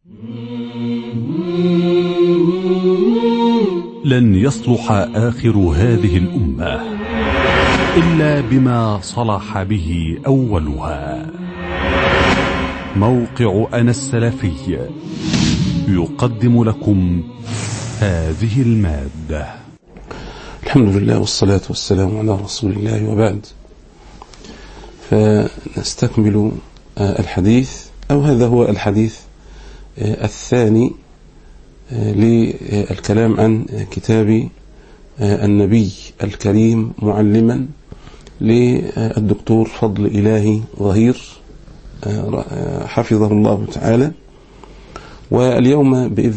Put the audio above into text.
لن يصلح آخر هذه الأمة إلا بما صلح به أولها. موقع أنا السلفي يقدم لكم هذه المادة. الحمد لله والصلاة والسلام على رسول الله، وبعد، فنستكمل الحديث، أو هذا هو الحديث الثاني للكلام عن كتاب النبي الكريم معلما للدكتور فضل إلهي ظهير حفظه الله تعالى. واليوم بإذن